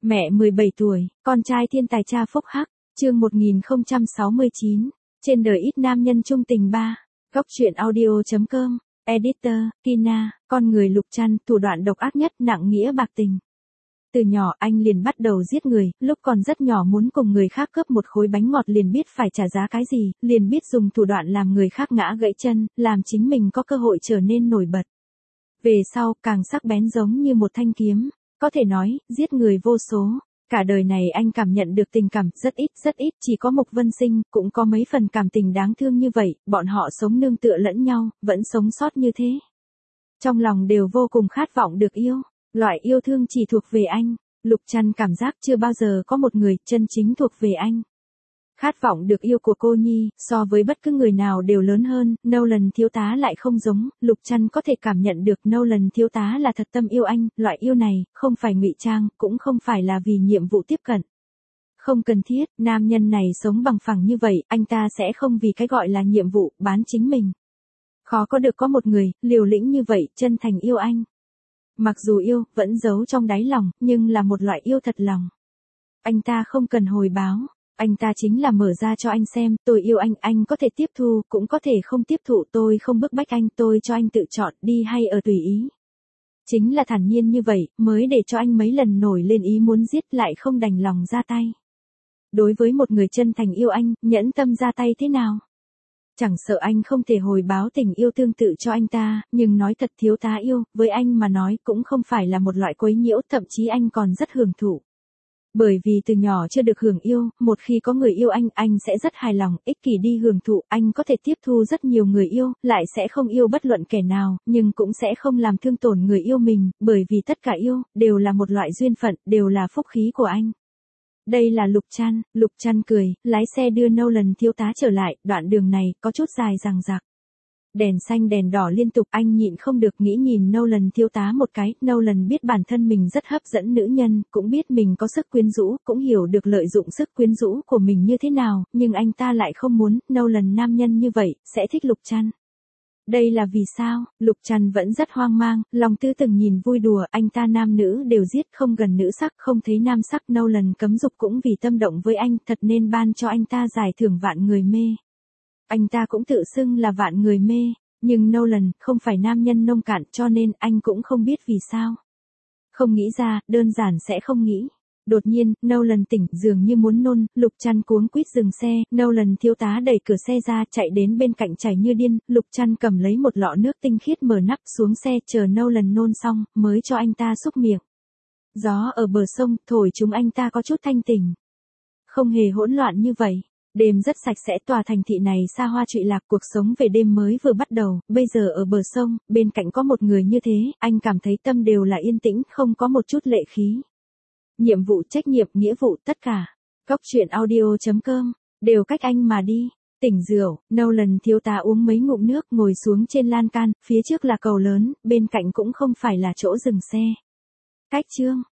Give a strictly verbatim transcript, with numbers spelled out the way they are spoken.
Mẹ mười bảy tuổi, con trai thiên tài cha phúc hắc, chương một nghìn không trăm sáu mươi chín, trên đời ít nam nhân trung tình ba, góc truyện audio.com, editor, Tina, con người Lục Trăn, thủ đoạn độc ác nhất, nặng nghĩa bạc tình. Từ nhỏ anh liền bắt đầu giết người, lúc còn rất nhỏ muốn cùng người khác cướp một khối bánh ngọt liền biết phải trả giá cái gì, liền biết dùng thủ đoạn làm người khác ngã gãy chân, làm chính mình có cơ hội trở nên nổi bật. Về sau, càng sắc bén giống như một thanh kiếm, có thể nói, giết người vô số. Cả đời này anh cảm nhận được tình cảm rất ít, rất ít, chỉ có Mục Vân Sinh, cũng có mấy phần cảm tình đáng thương như vậy, bọn họ sống nương tựa lẫn nhau, vẫn sống sót như thế. Trong lòng đều vô cùng khát vọng được yêu, loại yêu thương chỉ thuộc về anh. Lục Trăn cảm giác chưa bao giờ có một người chân chính thuộc về anh. Khát vọng được yêu của cô Nhi, so với bất cứ người nào đều lớn hơn, Nolan thiếu tá lại không giống, Lục Trăn có thể cảm nhận được Nolan thiếu tá là thật tâm yêu anh, loại yêu này, không phải ngụy trang, cũng không phải là vì nhiệm vụ tiếp cận. Không cần thiết, nam nhân này sống bằng phẳng như vậy, anh ta sẽ không vì cái gọi là nhiệm vụ, bán chính mình. Khó có được có một người, liều lĩnh như vậy, chân thành yêu anh. Mặc dù yêu, vẫn giấu trong đáy lòng, nhưng là một loại yêu thật lòng. Anh ta không cần hồi báo. Anh ta chính là mở ra cho anh xem, tôi yêu anh, anh có thể tiếp thu, cũng có thể không tiếp thụ, tôi không bức bách anh, tôi cho anh tự chọn, đi hay ở tùy ý. Chính là thản nhiên như vậy, mới để cho anh mấy lần nổi lên ý muốn giết lại không đành lòng ra tay. Đối với một người chân thành yêu anh, nhẫn tâm ra tay thế nào? Chẳng sợ anh không thể hồi báo tình yêu tương tự cho anh ta, nhưng nói thật thiếu tá yêu, với anh mà nói cũng không phải là một loại quấy nhiễu, thậm chí anh còn rất hưởng thụ. Bởi vì từ nhỏ chưa được hưởng yêu, một khi có người yêu anh, anh sẽ rất hài lòng, ích kỷ đi hưởng thụ, anh có thể tiếp thu rất nhiều người yêu, lại sẽ không yêu bất luận kẻ nào, nhưng cũng sẽ không làm thương tổn người yêu mình, bởi vì tất cả yêu, đều là một loại duyên phận, đều là phúc khí của anh. Đây là Lục Trăn, Lục Trăn cười, lái xe đưa Nolan thiếu tá trở lại, đoạn đường này, có chút dài dằng dặc. Đèn xanh đèn đỏ liên tục, anh nhịn không được nghĩ nhìn Nolan thiếu tá một cái, Nolan biết bản thân mình rất hấp dẫn nữ nhân, cũng biết mình có sức quyến rũ, cũng hiểu được lợi dụng sức quyến rũ của mình như thế nào, nhưng anh ta lại không muốn, Nolan nam nhân như vậy, sẽ thích Lục Trăn. Đây là vì sao? Lục Trăn vẫn rất hoang mang, lòng tư từng nhìn vui đùa, anh ta nam nữ đều giết, không gần nữ sắc, không thấy nam sắc, Nolan cấm dục cũng vì tâm động với anh, thật nên ban cho anh ta giải thưởng vạn người mê. Anh ta cũng tự xưng là vạn người mê, nhưng Nolan không phải nam nhân nông cạn cho nên anh cũng không biết vì sao. Không nghĩ ra, đơn giản sẽ không nghĩ. Đột nhiên, Nolan tỉnh, dường như muốn nôn, Lục Trăn cuống quýt dừng xe, Nolan thiếu tá đẩy cửa xe ra, chạy đến bên cạnh chảy như điên, Lục Trăn cầm lấy một lọ nước tinh khiết mở nắp xuống xe, chờ Nolan nôn xong, mới cho anh ta xúc miệng. Gió ở bờ sông, thổi chúng anh ta có chút thanh tỉnh. Không hề hỗn loạn như vậy. Đêm rất sạch sẽ, tòa thành thị này xa hoa trụy lạc, cuộc sống về đêm mới vừa bắt đầu, bây giờ ở bờ sông, bên cạnh có một người như thế, anh cảm thấy tâm đều là yên tĩnh, không có một chút lệ khí. Nhiệm vụ, trách nhiệm, nghĩa vụ, tất cả. Góc truyện audio.com, đều cách anh mà đi. Tỉnh rượu, Nolan thiếu tá uống mấy ngụm nước, ngồi xuống trên lan can, phía trước là cầu lớn, bên cạnh cũng không phải là chỗ dừng xe. Cách chương.